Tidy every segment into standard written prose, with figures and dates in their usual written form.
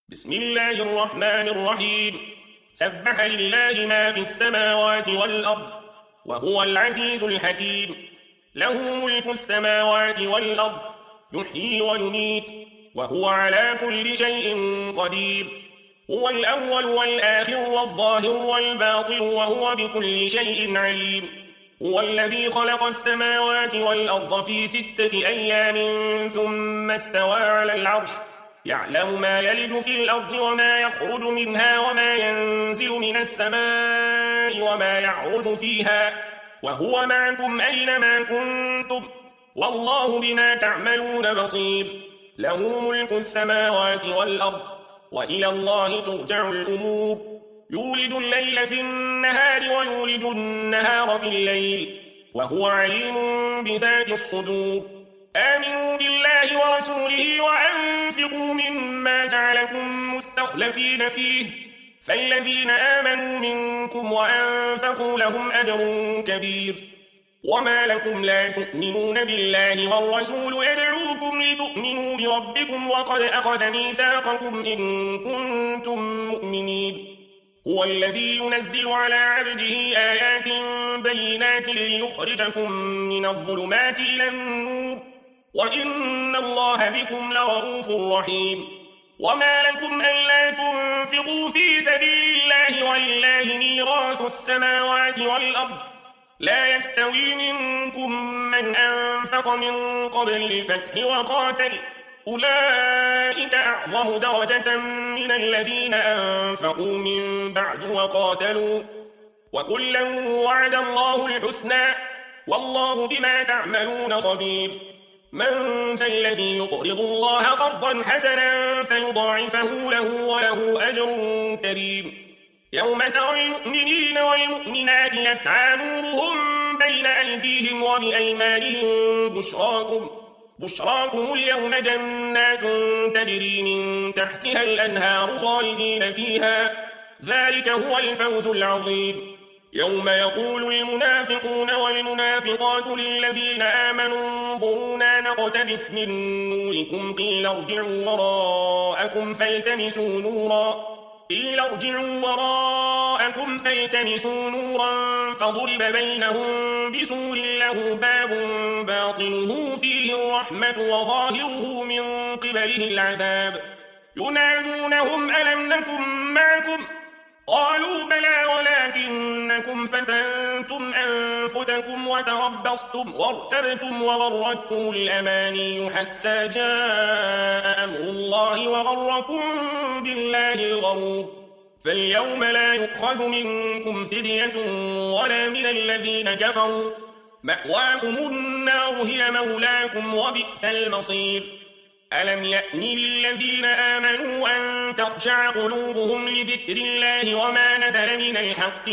بسم الله الرحمن الرحيم. سبح لله ما في السماوات والأرض وهو العزيز الحكيم. له ملك السماوات والأرض يحيي ويميت وهو على كل شيء قدير. هو الأول والآخر والظاهر والباطن وهو بكل شيء عليم. هو الذي خلق السماوات والأرض في 6 أيام ثم استوى على العرش يعلم ما يلج في الأرض وما يخرج منها وما ينزل من السماء وما يعرج فيها وهو معكم أينما كنتم والله بما تعملون بصير. له ملك السماوات والأرض وإلى الله ترجع الأمور. يولد الليل في النهار ويولد النهار في الليل وهو عليم بذات الصدور. آمنوا بالله ورسوله وأنفقوا مما جعلكم مستخلفين فيه فالذين آمنوا منكم وأنفقوا لهم أجر كبير. وما لكم لا تؤمنون بالله والرسول يدعوكم لتؤمنوا بربكم وقد أخذ ميثاقكم إن كنتم مؤمنين. هو الذي ينزل على عبده آيات بينات ليخرجكم من الظلمات إلى النور وإن الله بكم لرؤوف رحيم. وما لكم ألا تنفقوا في سبيل الله ولله ميراث السماوات والأرض لا يستوي منكم من أنفق من قبل الفتح وقاتل أولئك أعظم درجة من الذين أنفقوا من بعد وقاتلوا وكلا وعد الله الحسنى والله بما تعملون خبير. من ذا الذي يقرض الله قرضا حسنا فيضاعفه له وله أجر كريم. يوم ترى المؤمنين والمؤمنات يسعى نورهم بين أيديهم وبأيمانهم بشراكم اليوم جنات تجري من تحتها الأنهار خالدين فيها ذلك هو الفوز العظيم. يوم يقول المنافقون والمنافقات للذين آمنوا انظرونا نقتبس من نوركم قيل ارجعوا وراءكم فالتمسوا نورا فضرب بينهم بسور له باب باطنه فيه الرحمة وظاهره من قبله العذاب. ينادونهم ألم نكن معكم قالوا بلى ولكنكم فتنتم أنفسكم وتربصتم وارتبتم وغرتكم الأماني حتى جاء أمر الله وغركم بالله الغرور. فاليوم لا يؤخذ منكم فدية ولا من الذين كفروا مأواكم النار هي مولاكم وبئس المصير. ألم يأن للذين آمنوا أن تخشع قلوبهم لذكر الله وما نزل من الحق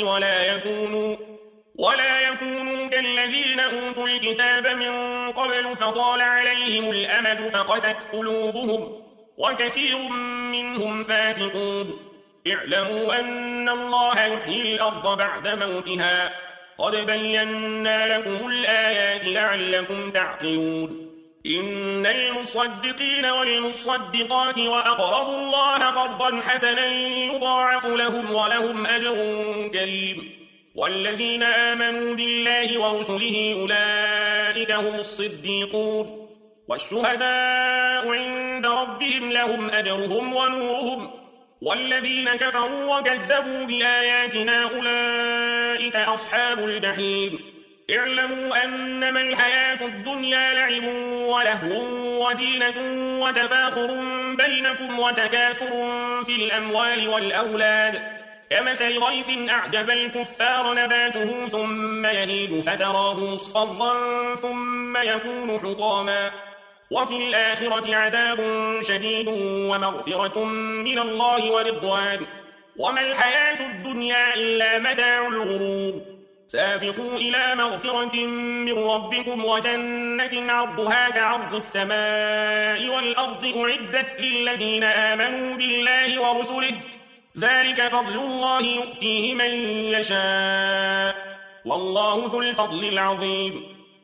ولا يكونوا كالذين أوتوا الكتاب من قبل فطال عليهم الأمد فقست قلوبهم وكثير منهم فاسقون. اعلموا أن الله يحيي الأرض بعد موتها قد بينا لكم الآيات لعلكم تعقلون. إن المصدقين والمصدقات وأقرضوا الله قرضا حسنا يضاعف لهم ولهم أجر كريم. والذين آمنوا بالله ورسله أولئك هم الصديقون والشهداء عند ربهم لهم أجرهم ونورهم. والذين كفروا وكذبوا بآياتنا أولئك أصحاب الجحيم. اعلموا أنما الحياة الدنيا لعب ولهو وزينة وتفاخر بينكم وتكاثر في الأموال والأولاد كمثل غيث أعجب الكفار نباته ثم يهيج فتراه مصفرا ثم يكون حطاما وفي الآخرة عذاب شديد ومغفرة من الله ورضوان وما الحياة الدنيا إلا متاع الغرور. سابقوا إلى مغفرة من ربكم وجنة عرضها كعرض السماء والأرض أعدت للذين آمنوا بالله ورسله ذلك فضل الله يؤتيه من يشاء والله ذو الفضل العظيم.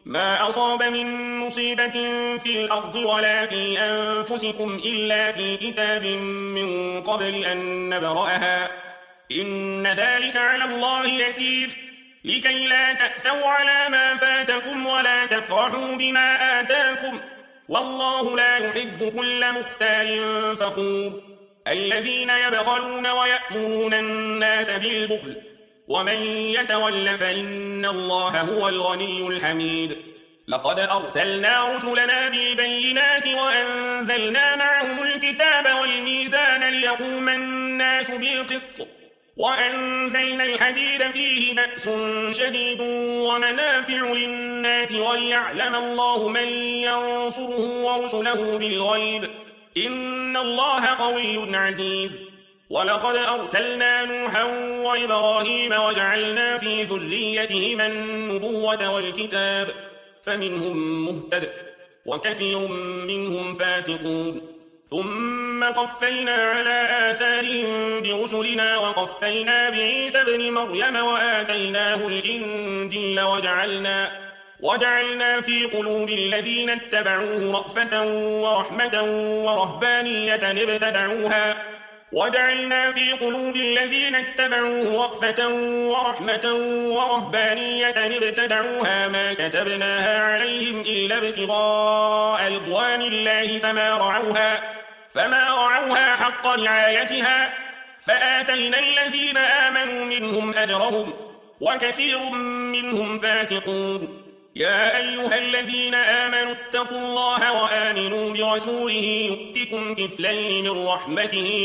ما أصاب من مصيبة في الأرض ولا في أنفسكم إلا في كتاب من قبل أن نبرأها إن ذلك على الله يسير لكي لا تأسوا على ما فاتكم ولا تفرحوا بما آتاكم والله لا يحب كل مختال فخور الذين يبخلون ويأمرون الناس بالبخل ومن يتول فإن الله هو الغني الحميد لقد أرسلنا رسلنا بالبينات وأنزلنا معهم الكتاب والميزان ليقوم الناس بالقسط وأنزلنا الحديد فيه بأس شديد ومنافع للناس وليعلم الله من ينصره ورسله بالغيب إن الله قوي عزيز ولقد أرسلنا نوحا وإبراهيم وجعلنا في ذريتهما النبوة والكتاب فمنهم مهتد وكثير منهم فاسقون ثم قفينا على آثارهم برسلنا وقفينا بعيسى ابن مريم وآتيناه الإنجيل وجعلنا في قلوب الذين اتبعوه رأفة ورحمة ورهبانية ابتدعوها ما كتبناها عليهم إلا ابتغاء رضوان الله فما رعوها حق رعايتها فآتينا الذين آمنوا منهم أجرهم وكثير منهم فاسقون يا أيها الذين آمنوا اتقوا الله وآمنوا برسوله يؤتكم كفلين من رحمته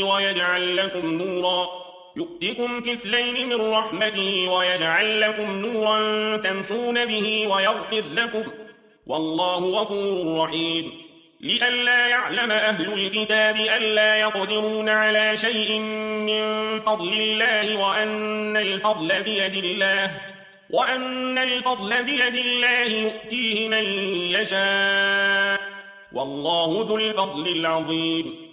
ويجعل لكم نورا تمشون به ويغفر لكم والله غفور رحيم لئلا يعلم أهل الكتاب ألا يقدرون على شيء من فضل الله وأن الفضل بيد الله يؤتيه من يشاء والله ذو الفضل العظيم